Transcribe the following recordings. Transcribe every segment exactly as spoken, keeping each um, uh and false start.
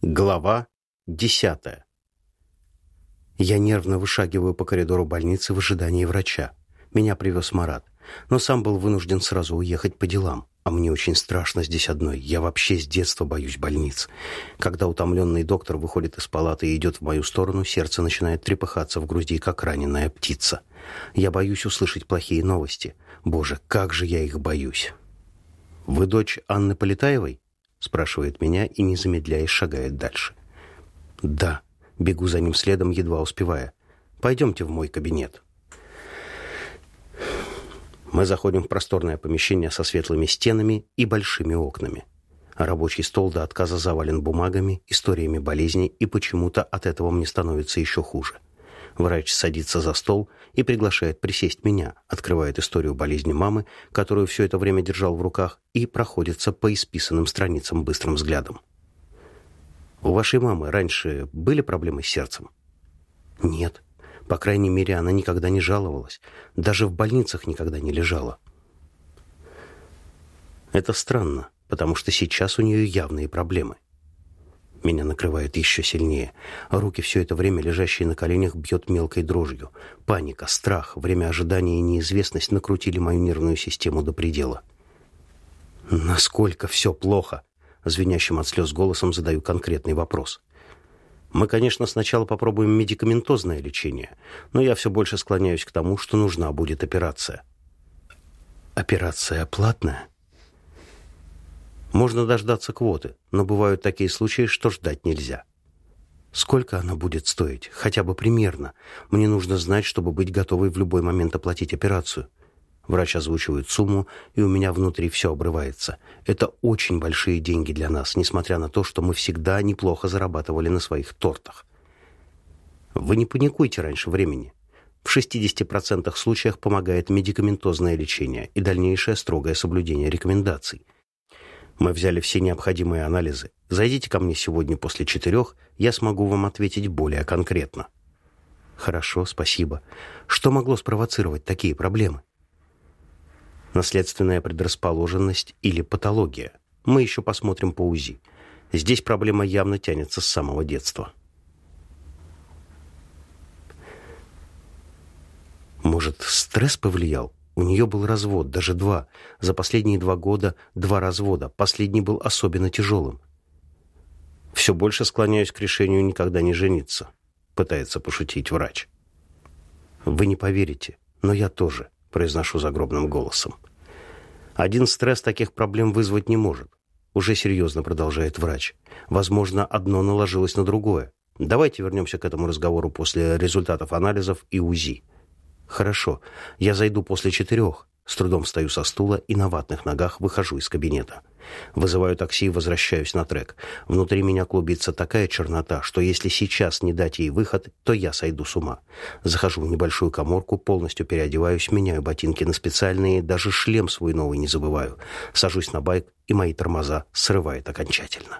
Глава десятая. Я нервно вышагиваю по коридору больницы в ожидании врача. Меня привез Марат, но сам был вынужден сразу уехать по делам. А мне очень страшно здесь одной. Я вообще с детства боюсь больниц. Когда утомленный доктор выходит из палаты и идет в мою сторону, сердце начинает трепыхаться в груди, как раненая птица. Я боюсь услышать плохие новости. Боже, как же я их боюсь. «Вы дочь Анны Полетаевой?» спрашивает меня и, не замедляясь, шагает дальше. «Да». Бегу за ним следом, едва успевая. «Пойдемте в мой кабинет». Мы заходим в просторное помещение со светлыми стенами и большими окнами. Рабочий стол до отказа завален бумагами, историями болезней, и почему-то от этого мне становится еще хуже. Врач садится за стол и приглашает присесть меня, открывает историю болезни мамы, которую все это время держал в руках, и проходится по исписанным страницам быстрым взглядом. «У вашей мамы раньше были проблемы с сердцем?» «Нет. По крайней мере, она никогда не жаловалась. Даже в больницах никогда не лежала». Это странно, потому что сейчас у нее явные проблемы. Меня накрывает еще сильнее. Руки, все это время лежащие на коленях, бьет мелкой дрожью. Паника, страх, время ожидания и неизвестность накрутили мою нервную систему до предела. «Насколько все плохо?» Звенящим от слез голосом задаю конкретный вопрос. «Мы, конечно, сначала попробуем медикаментозное лечение, но я все больше склоняюсь к тому, что нужна будет операция». «Операция платная?» «Можно дождаться квоты, но бывают такие случаи, что ждать нельзя». «Сколько она будет стоить? Хотя бы примерно. Мне нужно знать, чтобы быть готовой в любой момент оплатить операцию». Врач озвучивает сумму, и у меня внутри все обрывается. Это очень большие деньги для нас, несмотря на то, что мы всегда неплохо зарабатывали на своих тортах. Вы не паникуйте раньше времени. В шестидесяти процентах случаях помогает медикаментозное лечение и дальнейшее строгое соблюдение рекомендаций. Мы взяли все необходимые анализы. Зайдите ко мне сегодня после четырех, я смогу вам ответить более конкретно. Хорошо, спасибо. Что могло спровоцировать такие проблемы? Наследственная предрасположенность или патология. Мы еще посмотрим по УЗИ. Здесь проблема явно тянется с самого детства. Может, стресс повлиял? У нее был развод, даже два. За последние два года два развода. Последний был особенно тяжелым. Все больше склоняюсь к решению никогда не жениться, пытается пошутить врач. Вы не поверите, но я тоже, произношу загробным голосом. Один стресс таких проблем вызвать не может. Уже серьезно продолжает врач. Возможно, одно наложилось на другое. Давайте вернемся к этому разговору после результатов анализов и УЗИ. Хорошо, я зайду после четырех. С трудом встаю со стула и на ватных ногах выхожу из кабинета. Вызываю такси и возвращаюсь на трек. Внутри меня клубится такая чернота, что если сейчас не дать ей выход, то я сойду с ума. Захожу в небольшую каморку, полностью переодеваюсь, меняю ботинки на специальные, даже шлем свой новый не забываю. Сажусь на байк, и мои тормоза срывает окончательно.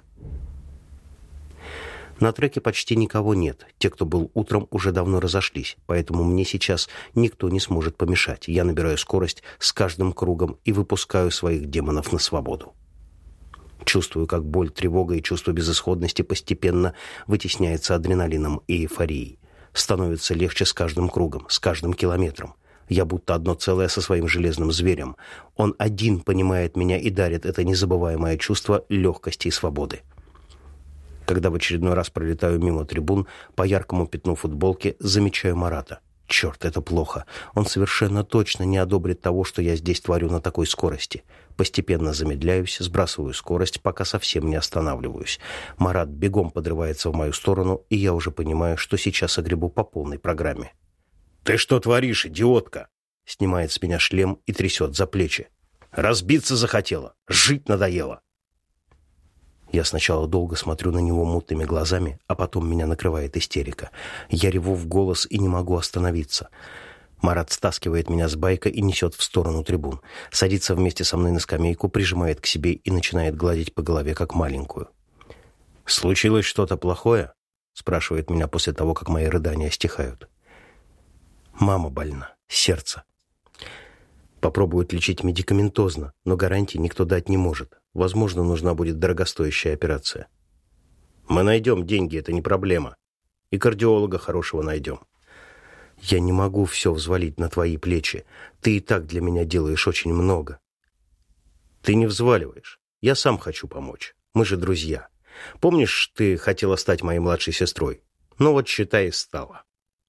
На треке почти никого нет. Те, кто был утром, уже давно разошлись, поэтому мне сейчас никто не сможет помешать. Я набираю скорость с каждым кругом и выпускаю своих демонов на свободу. Чувствую, как боль, тревога и чувство безысходности постепенно вытесняется адреналином и эйфорией. Становится легче с каждым кругом, с каждым километром. Я будто одно целое со своим железным зверем. Он один понимает меня и дарит это незабываемое чувство легкости и свободы. Когда в очередной раз пролетаю мимо трибун, по яркому пятну футболки замечаю Марата. Черт, это плохо. Он совершенно точно не одобрит того, что я здесь творю на такой скорости. Постепенно замедляюсь, сбрасываю скорость, пока совсем не останавливаюсь. Марат бегом подрывается в мою сторону, и я уже понимаю, что сейчас огребу по полной программе. «Ты что творишь, идиотка?» Снимает с меня шлем и трясет за плечи. «Разбиться захотела, жить надоело». Я сначала долго смотрю на него мутными глазами, а потом меня накрывает истерика. Я реву в голос и не могу остановиться. Марат стаскивает меня с байка и несет в сторону трибун. Садится вместе со мной на скамейку, прижимает к себе и начинает гладить по голове, как маленькую. «Случилось что-то плохое?» — спрашивает меня после того, как мои рыдания стихают. «Мама больна. Сердце. Попробуют лечить медикаментозно, но гарантий никто дать не может. Возможно, нужна будет дорогостоящая операция». Мы найдем деньги, это не проблема. И кардиолога хорошего найдем. Я не могу все взвалить на твои плечи. Ты и так для меня делаешь очень много. Ты не взваливаешь. Я сам хочу помочь. Мы же друзья. Помнишь, ты хотела стать моей младшей сестрой? Ну вот, считай, и стала.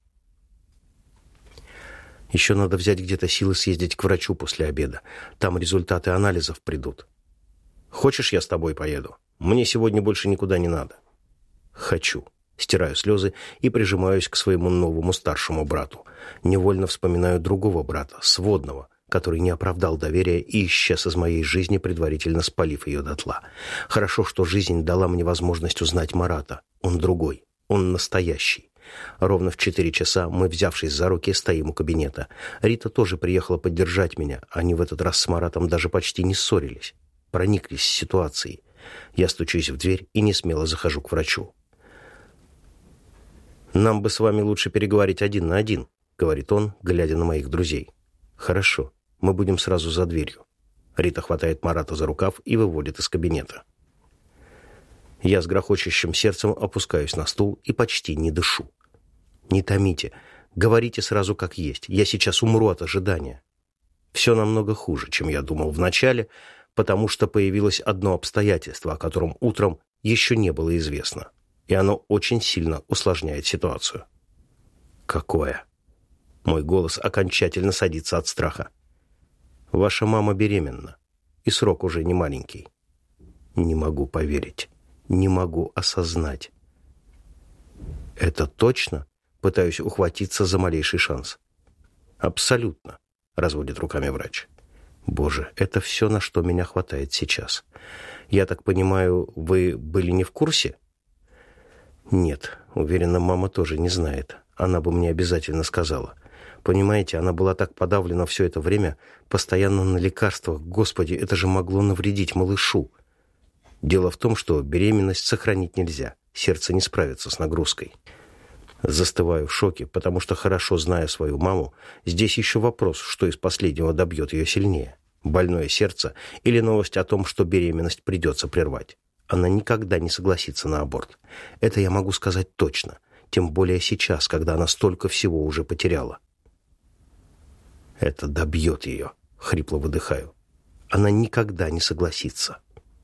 Еще надо взять где-то силы съездить к врачу после обеда. Там результаты анализов придут. Хочешь, я с тобой поеду? Мне сегодня больше никуда не надо. Хочу. Стираю слезы и прижимаюсь к своему новому старшему брату. Невольно вспоминаю другого брата, сводного, который не оправдал доверия и исчез из моей жизни, предварительно спалив ее дотла. Хорошо, что жизнь дала мне возможность узнать Марата. Он другой, он настоящий. Ровно в четыре часа мы, взявшись за руки, стоим у кабинета. Рита тоже приехала поддержать меня. Они в этот раз с Маратом даже почти не ссорились. Прониклись ситуацией. Я стучусь в дверь и несмело захожу к врачу. «Нам бы с вами лучше переговорить один на один», — говорит он, глядя на моих друзей. «Хорошо, мы будем сразу за дверью». Рита хватает Марата за рукав и выводит из кабинета. Я с грохочущим сердцем опускаюсь на стул и почти не дышу. «Не томите, говорите сразу как есть. Я сейчас умру от ожидания». Все намного хуже, чем я думал вначале, потому что появилось одно обстоятельство, о котором утром еще не было известно. И оно очень сильно усложняет ситуацию. «Какое?» Мой голос окончательно садится от страха. «Ваша мама беременна, и срок уже не маленький». Не могу поверить, не могу осознать. «Это точно?» Пытаюсь ухватиться за малейший шанс. «Абсолютно», — разводит руками врач. «Боже, это все, на что меня хватает сейчас. Я так понимаю, вы были не в курсе?» «Нет, уверена, мама тоже не знает. Она бы мне обязательно сказала. Понимаете, она была так подавлена все это время, постоянно на лекарствах. Господи, это же могло навредить малышу. Дело в том, что беременность сохранить нельзя. Сердце не справится с нагрузкой». Застываю в шоке, потому что, хорошо зная свою маму, здесь еще вопрос, что из последнего добьет ее сильнее. Больное сердце или новость о том, что беременность придется прервать. Она никогда не согласится на аборт. Это я могу сказать точно, тем более сейчас, когда она столько всего уже потеряла. «Это добьет ее», — хрипло выдыхаю. «Она никогда не согласится».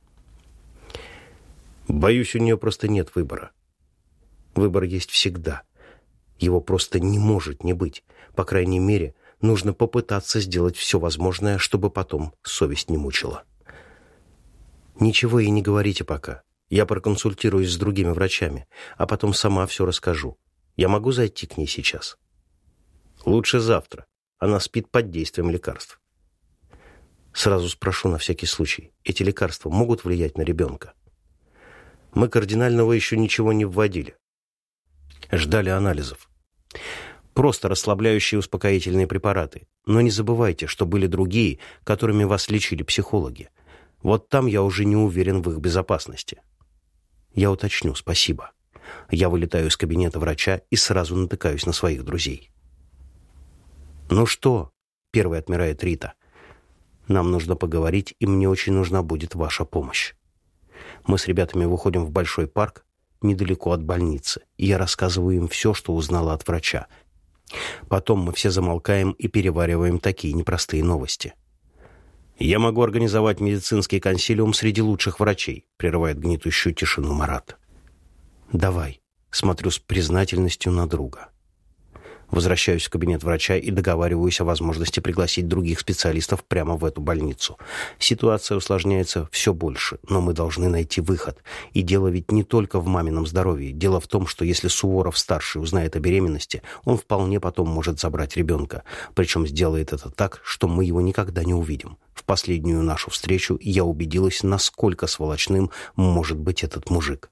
Боюсь, у нее просто нет выбора. Выбор есть всегда. Его просто не может не быть. По крайней мере, нужно попытаться сделать все возможное, чтобы потом совесть не мучила. Ничего ей не говорите пока. Я проконсультируюсь с другими врачами, а потом сама все расскажу. Я могу зайти к ней сейчас? Лучше завтра. Она спит под действием лекарств. Сразу спрошу на всякий случай. Эти лекарства могут влиять на ребенка? Мы кардинального еще ничего не вводили. Ждали анализов. Просто расслабляющие успокоительные препараты. Но не забывайте, что были другие, которыми вас лечили психологи. Вот там я уже не уверен в их безопасности. Я уточню, спасибо. Я вылетаю из кабинета врача и сразу натыкаюсь на своих друзей. «Ну что?» — первой отмирает Рита. «Нам нужно поговорить, и мне очень нужна будет ваша помощь». Мы с ребятами выходим в большой парк, недалеко от больницы, и я рассказываю им все, что узнала от врача. Потом мы все замолкаем и перевариваем такие непростые новости. «Я могу организовать медицинский консилиум среди лучших врачей», — прерывает гнетущую тишину Марат. «Давай», — смотрю с признательностью на друга. Возвращаюсь в кабинет врача и договариваюсь о возможности пригласить других специалистов прямо в эту больницу. Ситуация усложняется все больше, но мы должны найти выход. И дело ведь не только в мамином здоровье. Дело в том, что если Суворов-старший узнает о беременности, он вполне потом может забрать ребенка. Причем сделает это так, что мы его никогда не увидим. В последнюю нашу встречу я убедилась, насколько сволочным может быть этот мужик.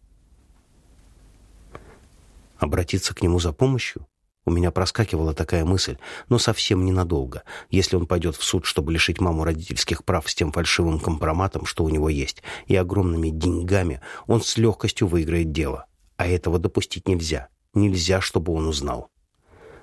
Обратиться к нему за помощью? У меня проскакивала такая мысль, но совсем ненадолго. Если он пойдет в суд, чтобы лишить маму родительских прав с тем фальшивым компроматом, что у него есть, и огромными деньгами, он с легкостью выиграет дело. А этого допустить нельзя. Нельзя, чтобы он узнал.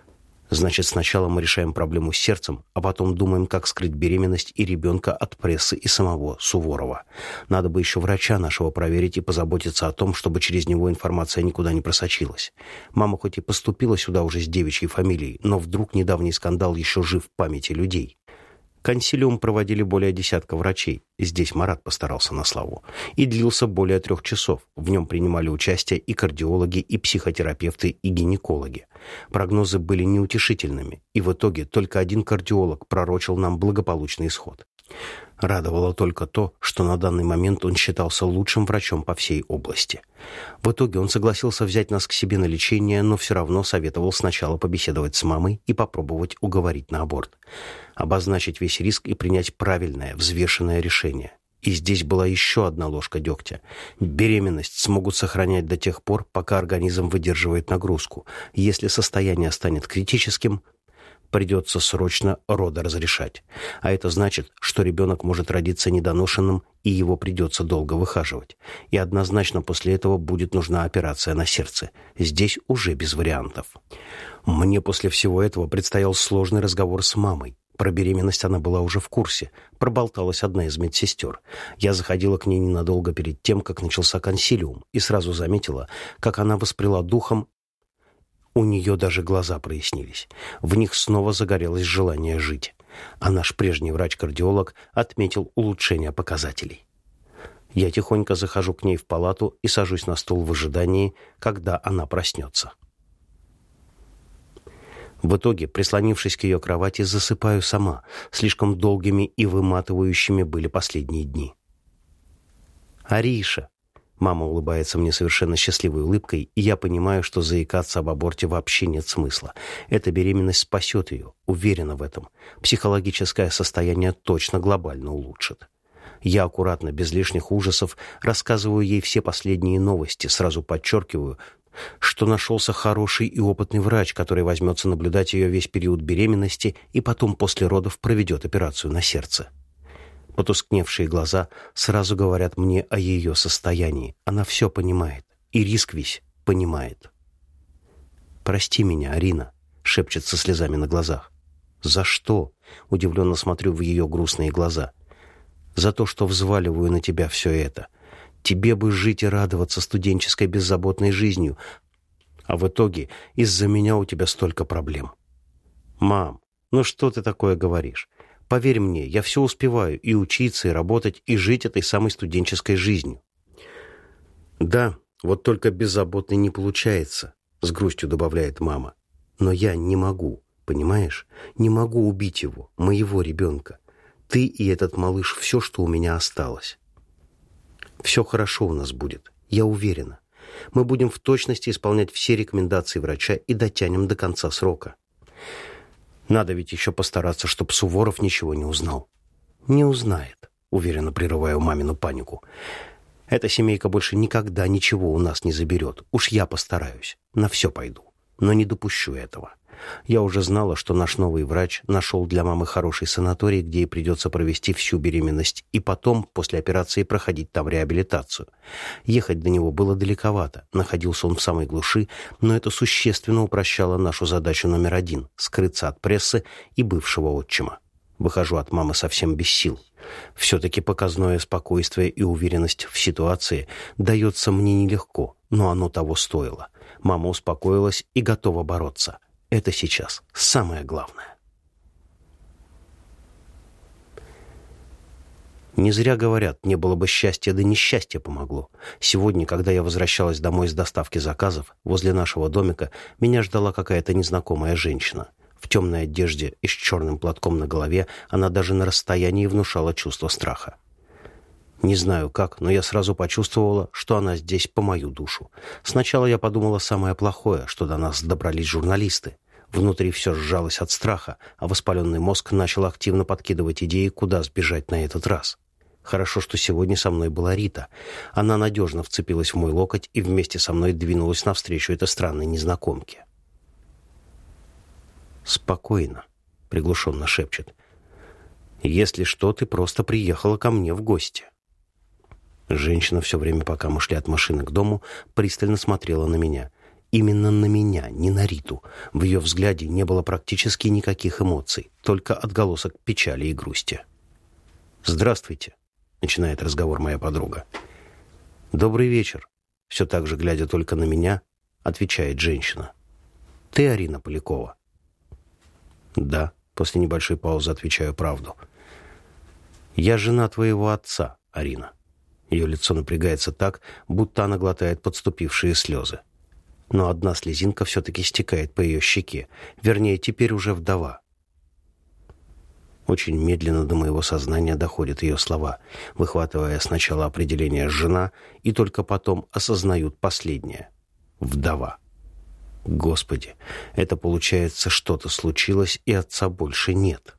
Значит, сначала мы решаем проблему с сердцем, а потом думаем, как скрыть беременность и ребенка от прессы и самого Суворова. Надо бы еще врача нашего проверить и позаботиться о том, чтобы через него информация никуда не просочилась. Мама хоть и поступила сюда уже с девичьей фамилией, но вдруг недавний скандал еще жив в памяти людей. Консилиум проводили более десятка врачей, здесь Марат постарался на славу, и длился более трех часов. В нем принимали участие и кардиологи, и психотерапевты, и гинекологи. Прогнозы были неутешительными, и в итоге только один кардиолог пророчил нам благополучный исход. Радовало только то, что на данный момент он считался лучшим врачом по всей области. В итоге он согласился взять нас к себе на лечение, но все равно советовал сначала побеседовать с мамой и попробовать уговорить на аборт. Обозначить весь риск и принять правильное, взвешенное решение. И здесь была еще одна ложка дегтя. Беременность смогут сохранять до тех пор, пока организм выдерживает нагрузку. Если состояние станет критическим, придется срочно родоразрешать. А это значит, что ребенок может родиться недоношенным, и его придется долго выхаживать. И однозначно после этого будет нужна операция на сердце. Здесь уже без вариантов. Мне после всего этого предстоял сложный разговор с мамой. Про беременность она была уже в курсе. Проболталась одна из медсестер. Я заходила к ней ненадолго перед тем, как начался консилиум, и сразу заметила, как она воспряла духом. У нее даже глаза прояснились. В них снова загорелось желание жить. А наш прежний врач-кардиолог отметил улучшение показателей. Я тихонько захожу к ней в палату и сажусь на стул в ожидании, когда она проснется. В итоге, прислонившись к ее кровати, засыпаю сама. Слишком долгими и выматывающими были последние дни. «Ариша!» Мама улыбается мне совершенно счастливой улыбкой, и я понимаю, что заикаться об аборте вообще нет смысла. Эта беременность спасет ее, уверена в этом. Психологическое состояние точно глобально улучшит. Я аккуратно, без лишних ужасов, рассказываю ей все последние новости, сразу подчеркиваю, что нашелся хороший и опытный врач, который возьмется наблюдать ее весь период беременности и потом после родов проведет операцию на сердце. Потускневшие глаза сразу говорят мне о ее состоянии. Она все понимает, и риск весь понимает. «Прости меня, Арина», — шепчет со слезами на глазах. «За что?» — удивленно смотрю в ее грустные глаза. «За то, что взваливаю на тебя все это. Тебе бы жить и радоваться студенческой беззаботной жизнью, а в итоге из-за меня у тебя столько проблем». «Мам, ну что ты такое говоришь? Поверь мне, я все успеваю и учиться, и работать, и жить этой самой студенческой жизнью». «Да, вот только беззаботной не получается», — с грустью добавляет мама. «Но я не могу, понимаешь? Не могу убить его, моего ребенка. Ты и этот малыш — все, что у меня осталось. Все хорошо у нас будет, я уверена. Мы будем в точности исполнять все рекомендации врача и дотянем до конца срока. Надо ведь еще постараться, чтобы Суворов ничего не узнал». «Не узнает», — уверенно прерываю мамину панику. «Эта семейка больше никогда ничего у нас не заберет. Уж я постараюсь, на все пойду, но не допущу этого. Я уже знала, что наш новый врач нашел для мамы хороший санаторий, где ей придется провести всю беременность и потом, после операции, проходить там реабилитацию. Ехать до него было далековато, находился он в самой глуши, но это существенно упрощало нашу задачу номер один — скрыться от прессы и бывшего отчима. Выхожу от мамы совсем без сил. Все-таки показное спокойствие и уверенность в ситуации дается мне нелегко, но оно того стоило. Мама успокоилась и готова бороться. Это сейчас самое главное. Не зря говорят, не было бы счастья, да несчастье помогло. Сегодня, когда я возвращалась домой с доставки заказов, возле нашего домика меня ждала какая-то незнакомая женщина. В темной одежде и с черным платком на голове она даже на расстоянии внушала чувство страха. Не знаю как, но я сразу почувствовала, что она здесь по мою душу. Сначала я подумала самое плохое, что до нас добрались журналисты. Внутри все сжалось от страха, а воспаленный мозг начал активно подкидывать идеи, куда сбежать на этот раз. Хорошо, что сегодня со мной была Рита. Она надежно вцепилась в мой локоть и вместе со мной двинулась навстречу этой странной незнакомке. «Спокойно», — приглушенно шепчет. «Если что, ты просто приехала ко мне в гости». Женщина все время, пока мы шли от машины к дому, пристально смотрела на меня. Именно на меня, не на Риту. В ее взгляде не было практически никаких эмоций, только отголосок печали и грусти. «Здравствуйте», — начинает разговор моя подруга. «Добрый вечер», — все так же, глядя только на меня, отвечает женщина. «Ты Арина Полякова?» «Да», — после небольшой паузы отвечаю правду. «Я жена твоего отца, Арина». Ее лицо напрягается так, будто она глотает подступившие слезы. Но одна слезинка все-таки стекает по ее щеке, вернее, теперь уже вдова. Очень медленно до моего сознания доходят ее слова, выхватывая сначала определение «жена» и только потом осознают последнее — «вдова». Господи, это получается, что-то случилось, и отца больше нет.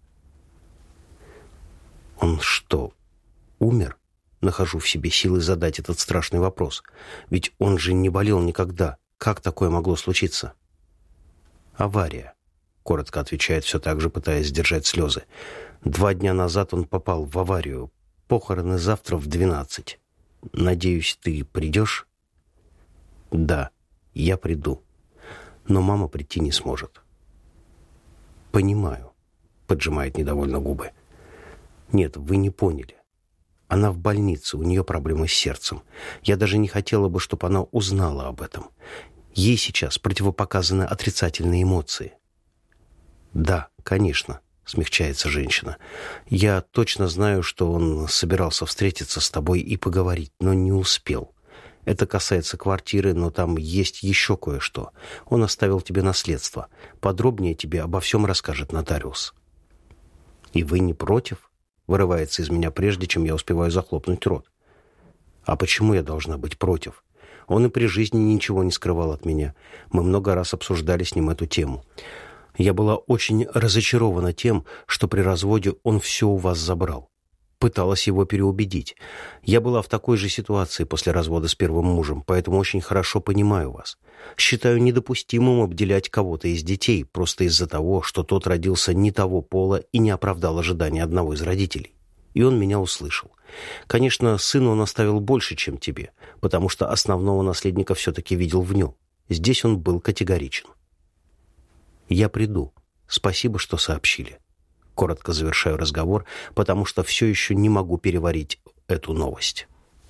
Он что, умер? Нахожу в себе силы задать этот страшный вопрос. Ведь он же не болел никогда. Как такое могло случиться? «Авария», — коротко отвечает, все так же пытаясь сдержать слезы. «Два дня назад он попал в аварию. Похороны завтра в двенадцать. Надеюсь, ты придешь?» «Да, я приду. Но мама прийти не сможет». «Понимаю», — поджимает недовольно губы. «Нет, вы не поняли. Она в больнице, у нее проблемы с сердцем. Я даже не хотела бы, чтобы она узнала об этом. Ей сейчас противопоказаны отрицательные эмоции». «Да, конечно», — смягчается женщина. «Я точно знаю, что он собирался встретиться с тобой и поговорить, но не успел. Это касается квартиры, но там есть еще кое-что. Он оставил тебе наследство. Подробнее тебе обо всем расскажет нотариус». «И вы не против?» — вырывается из меня прежде, чем я успеваю захлопнуть рот. «А почему я должна быть против? Он и при жизни ничего не скрывал от меня. Мы много раз обсуждали с ним эту тему. Я была очень разочарована тем, что при разводе он все у вас забрал. Пыталась его переубедить. Я была в такой же ситуации после развода с первым мужем, поэтому очень хорошо понимаю вас. Считаю недопустимым обделять кого-то из детей просто из-за того, что тот родился не того пола и не оправдал ожидания одного из родителей. И он меня услышал. Конечно, сыну он оставил больше, чем тебе, потому что основного наследника все-таки видел в нем. Здесь он был категоричен. «Я приду. Спасибо, что сообщили». Коротко завершаю разговор, потому что все еще не могу переварить эту новость.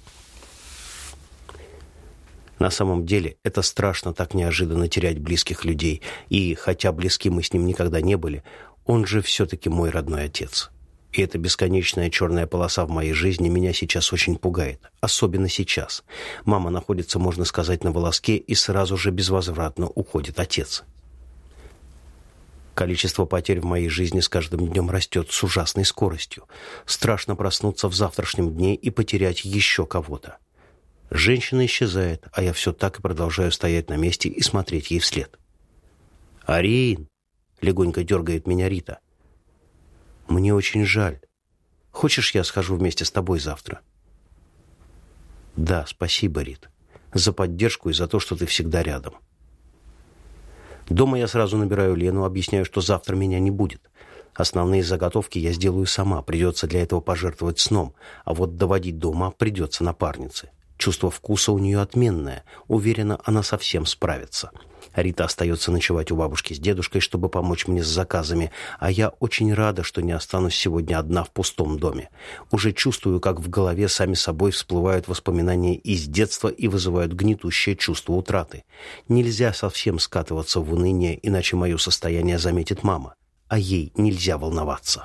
На самом деле, это страшно так неожиданно терять близких людей, и, хотя близки мы с ним никогда не были, он же все-таки мой родной отец. И эта бесконечная черная полоса в моей жизни меня сейчас очень пугает. Особенно сейчас. Мама находится, можно сказать, на волоске, и сразу же безвозвратно уходит отец. Количество потерь в моей жизни с каждым днем растет с ужасной скоростью. Страшно проснуться в завтрашнем дне и потерять еще кого-то. Женщина исчезает, а я все так и продолжаю стоять на месте и смотреть ей вслед. «Арин!» — легонько дергает меня Рита. «Мне очень жаль. Хочешь, я схожу вместе с тобой завтра?» «Да, спасибо, Рит, за поддержку и за то, что ты всегда рядом». Дома я сразу набираю Лену, объясняю, что завтра меня не будет. Основные заготовки я сделаю сама, придется для этого пожертвовать сном, а вот доводить до ума придется напарнице. Чувство вкуса у нее отменное, уверена, она совсем справится. Рита остается ночевать у бабушки с дедушкой, чтобы помочь мне с заказами, а я очень рада, что не останусь сегодня одна в пустом доме. Уже чувствую, как в голове сами собой всплывают воспоминания из детства и вызывают гнетущее чувство утраты. Нельзя совсем скатываться в уныние, иначе мое состояние заметит мама, а ей нельзя волноваться.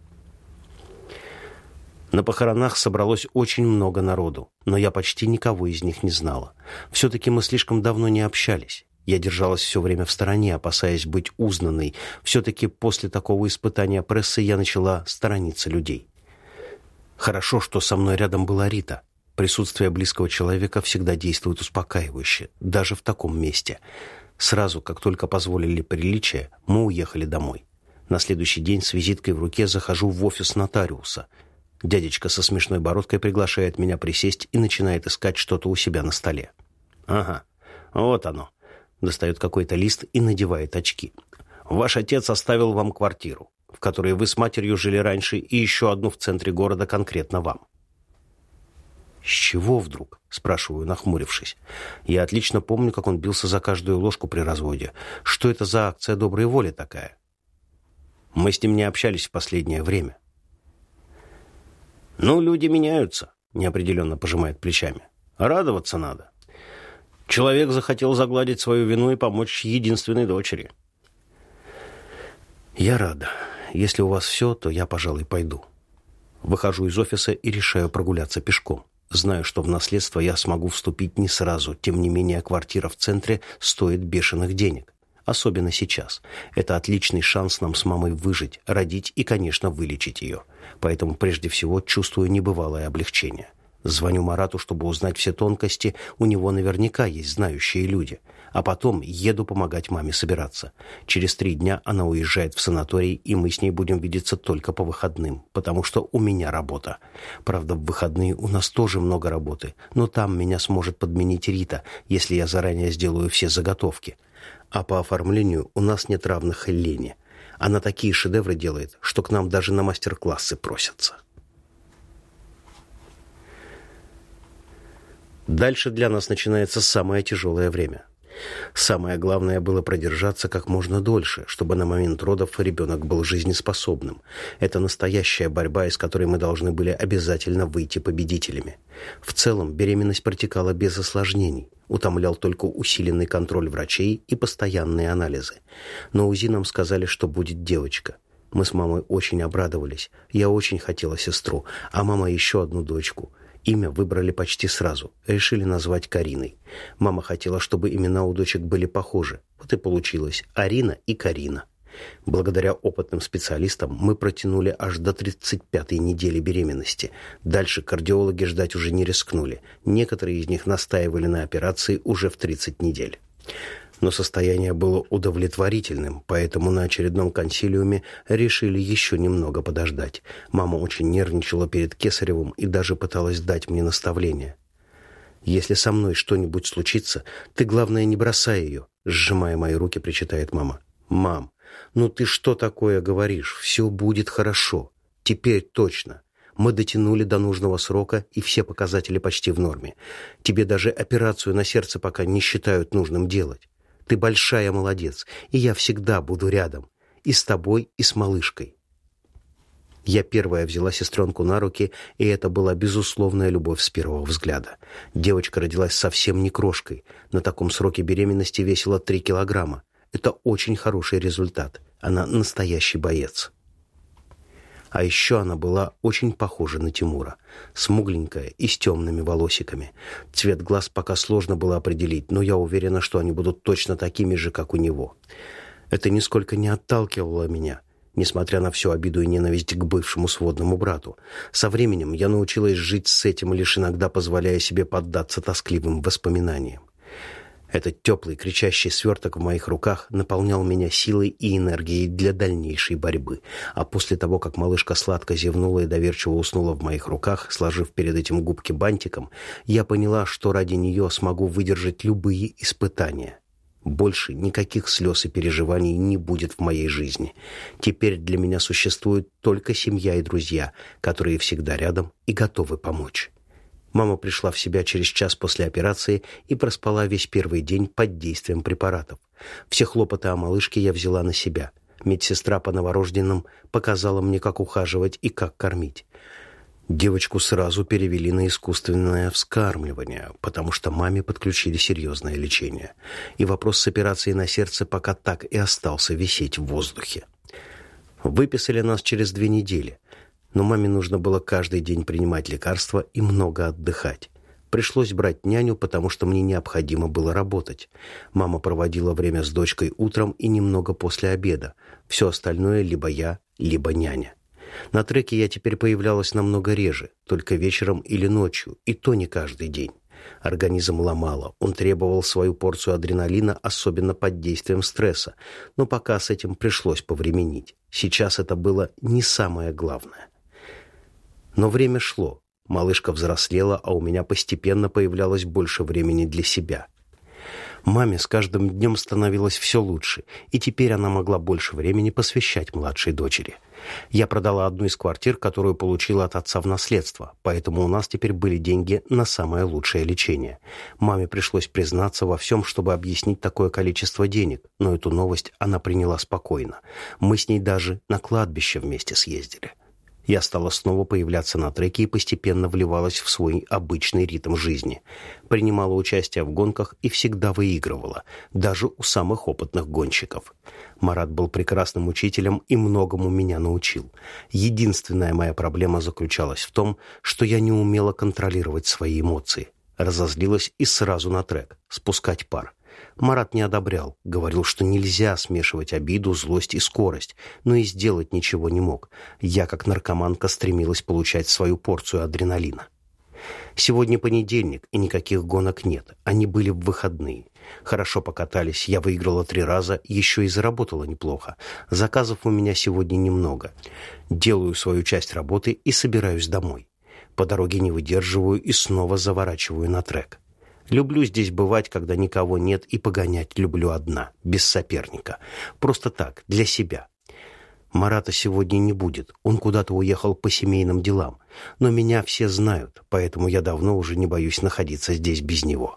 На похоронах собралось очень много народу, но я почти никого из них не знала. Все-таки мы слишком давно не общались. Я держалась все время в стороне, опасаясь быть узнанной. Все-таки после такого испытания прессы я начала сторониться людей. Хорошо, что со мной рядом была Рита. Присутствие близкого человека всегда действует успокаивающе, даже в таком месте. Сразу, как только позволили приличия, мы уехали домой. На следующий день с визиткой в руке захожу в офис нотариуса. Дядечка со смешной бородкой приглашает меня присесть и начинает искать что-то у себя на столе. «Ага, вот оно». Достает какой-то лист и надевает очки. «Ваш отец оставил вам квартиру, в которой вы с матерью жили раньше, и еще одну в центре города конкретно вам». «С чего вдруг?» – спрашиваю, нахмурившись. Я отлично помню, как он бился за каждую ложку при разводе. Что это за акция доброй воли такая? Мы с ним не общались в последнее время. «Ну, люди меняются», – неопределенно пожимает плечами. «Радоваться надо. Человек захотел загладить свою вину и помочь единственной дочери». «Я рада. Если у вас все, то я, пожалуй, пойду». Выхожу из офиса и решаю прогуляться пешком. Знаю, что в наследство я смогу вступить не сразу. Тем не менее, квартира в центре стоит бешеных денег. Особенно сейчас. Это отличный шанс нам с мамой выжить, родить и, конечно, вылечить ее. Поэтому прежде всего чувствую небывалое облегчение. Звоню Марату, чтобы узнать все тонкости. У него наверняка есть знающие люди. А потом еду помогать маме собираться. Через три дня она уезжает в санаторий, и мы с ней будем видеться только по выходным, потому что у меня работа. Правда, в выходные у нас тоже много работы, но там меня сможет подменить Рита, если я заранее сделаю все заготовки. А по оформлению у нас нет равных Лене. Она такие шедевры делает, что к нам даже на мастер-классы просятся. Дальше для нас начинается самое тяжелое время. Самое главное было продержаться как можно дольше, чтобы на момент родов ребенок был жизнеспособным. Это настоящая борьба, из которой мы должны были обязательно выйти победителями. В целом, беременность протекала без осложнений. Утомлял только усиленный контроль врачей и постоянные анализы. На УЗИ нам сказали, что будет девочка. Мы с мамой очень обрадовались. Я очень хотела сестру, а мама еще одну дочку. Имя выбрали почти сразу. Решили назвать Кариной. Мама хотела, чтобы имена у дочек были похожи. Вот и получилось. Арина и Карина. Благодаря опытным специалистам мы протянули аж до тридцать пятой недели беременности. Дальше кардиологи ждать уже не рискнули. Некоторые из них настаивали на операции уже в тридцать недель. Но состояние было удовлетворительным, поэтому на очередном консилиуме решили еще немного подождать. Мама очень нервничала перед Кесаревым и даже пыталась дать мне наставление. «Если со мной что-нибудь случится, ты, главное, не бросай ее», — сжимая мои руки, причитает мама. «Мам, ну ты что такое говоришь? Все будет хорошо. Теперь точно. Мы дотянули до нужного срока, и все показатели почти в норме. Тебе даже операцию на сердце пока не считают нужным делать. Ты большая молодец, и я всегда буду рядом. И с тобой, и с малышкой». Я первая взяла сестренку на руки, и это была безусловная любовь с первого взгляда. Девочка родилась совсем не крошкой. На таком сроке беременности весила три килограмма. Это очень хороший результат. Она настоящий боец. А еще она была очень похожа на Тимура. Смугленькая и с темными волосиками. Цвет глаз пока сложно было определить, но я уверена, что они будут точно такими же, как у него. Это нисколько не отталкивало меня, несмотря на всю обиду и ненависть к бывшему сводному брату. Со временем я научилась жить с этим, лишь иногда позволяя себе поддаться тоскливым воспоминаниям. Этот теплый, кричащий сверток в моих руках наполнял меня силой и энергией для дальнейшей борьбы. А после того, как малышка сладко зевнула и доверчиво уснула в моих руках, сложив перед этим губки бантиком, я поняла, что ради нее смогу выдержать любые испытания. Больше никаких слез и переживаний не будет в моей жизни. Теперь для меня существует только семья и друзья, которые всегда рядом и готовы помочь. Мама пришла в себя через час после операции и проспала весь первый день под действием препаратов. Все хлопоты о малышке я взяла на себя. Медсестра по новорожденным показала мне, как ухаживать и как кормить. Девочку сразу перевели на искусственное вскармливание, потому что маме подключили серьезное лечение. И вопрос с операцией на сердце пока так и остался висеть в воздухе. Выписали нас через две недели. Но маме нужно было каждый день принимать лекарства и много отдыхать. Пришлось брать няню, потому что мне необходимо было работать. Мама проводила время с дочкой утром и немного после обеда. Все остальное либо я, либо няня. На треке я теперь появлялась намного реже, только вечером или ночью, и то не каждый день. Организм ломало, он требовал свою порцию адреналина, особенно под действием стресса, но пока с этим пришлось повременить. Сейчас это было не самое главное. Но время шло, малышка взрослела, а у меня постепенно появлялось больше времени для себя. Маме с каждым днем становилось все лучше, и теперь она могла больше времени посвящать младшей дочери. Я продала одну из квартир, которую получила от отца в наследство, поэтому у нас теперь были деньги на самое лучшее лечение. Маме пришлось признаться во всем, чтобы объяснить такое количество денег, но эту новость она приняла спокойно. Мы с ней даже на кладбище вместе съездили. Я стала снова появляться на треке и постепенно вливалась в свой обычный ритм жизни. Принимала участие в гонках и всегда выигрывала, даже у самых опытных гонщиков. Марат был прекрасным учителем и многому меня научил. Единственная моя проблема заключалась в том, что я не умела контролировать свои эмоции. Разозлилась и сразу на трек, спускать пар. Марат не одобрял, говорил, что нельзя смешивать обиду, злость и скорость, но и сделать ничего не мог. Я, как наркоманка, стремилась получать свою порцию адреналина. Сегодня понедельник, и никаких гонок нет. Они были в выходные. Хорошо покатались, я выиграла три раза, еще и заработала неплохо. Заказов у меня сегодня немного. Делаю свою часть работы и собираюсь домой. По дороге не выдерживаю и снова заворачиваю на трек. Люблю здесь бывать, когда никого нет, и погонять люблю одна, без соперника. Просто так, для себя. Марата сегодня не будет, он куда-то уехал по семейным делам. Но меня все знают, поэтому я давно уже не боюсь находиться здесь без него.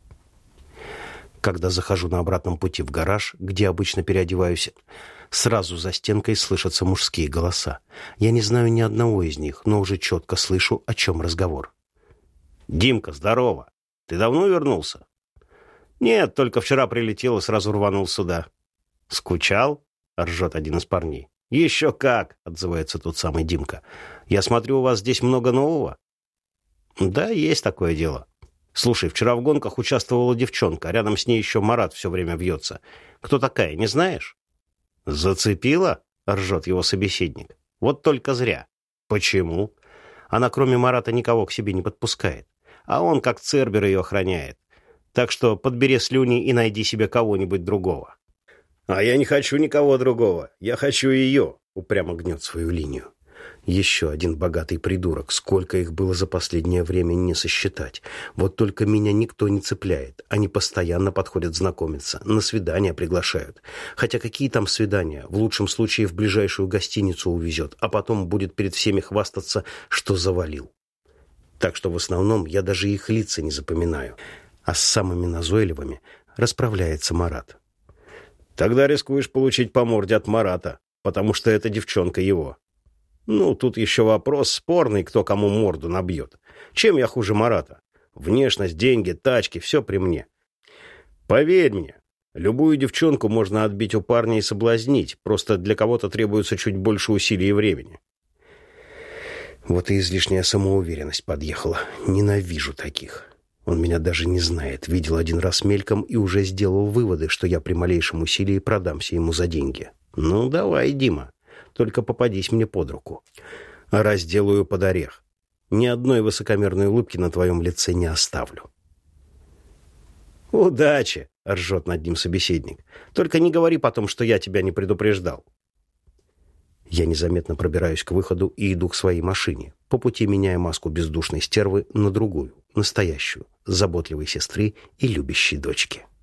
Когда захожу на обратном пути в гараж, где обычно переодеваюсь, сразу за стенкой слышатся мужские голоса. Я не знаю ни одного из них, но уже четко слышу, о чем разговор. «Димка, здорово! Ты давно вернулся?» «Нет, только вчера прилетел и сразу рванул сюда». «Скучал?» — ржет один из парней. «Еще как!» — отзывается тот самый Димка. «Я смотрю, у вас здесь много нового?» «Да, есть такое дело. Слушай, вчера в гонках участвовала девчонка, а рядом с ней еще Марат все время вьется. Кто такая, не знаешь?» «Зацепила?» — ржет его собеседник. «Вот только зря». «Почему?» «Она кроме Марата никого к себе не подпускает. А он как цербер ее охраняет. Так что подбери слюни и найди себе кого-нибудь другого». «А я не хочу никого другого. Я хочу ее», — упрямо гнет свою линию. Еще один богатый придурок. Сколько их было за последнее время, не сосчитать. Вот только меня никто не цепляет. Они постоянно подходят знакомиться, на свидания приглашают. Хотя какие там свидания? В лучшем случае в ближайшую гостиницу увезет, а потом будет перед всеми хвастаться, что завалил. Так что в основном я даже их лица не запоминаю. А с самыми назойливыми расправляется Марат. «Тогда рискуешь получить по морде от Марата, потому что эта девчонка его». «Ну, тут еще вопрос спорный, кто кому морду набьет. Чем я хуже Марата? Внешность, деньги, тачки — все при мне. Поверь мне, любую девчонку можно отбить у парня и соблазнить, просто для кого-то требуется чуть больше усилий и времени». Вот и излишняя самоуверенность подъехала. Ненавижу таких. Он меня даже не знает. Видел один раз мельком и уже сделал выводы, что я при малейшем усилии продамся ему за деньги. «Ну, давай, Дима, только попадись мне под руку. Разделаю под орех. Ни одной высокомерной улыбки на твоем лице не оставлю». «Удачи!» — ржет над ним собеседник. «Только не говори потом, что я тебя не предупреждал». Я незаметно пробираюсь к выходу и иду к своей машине, по пути меняя маску бездушной стервы на другую, настоящую, заботливой сестры и любящей дочки.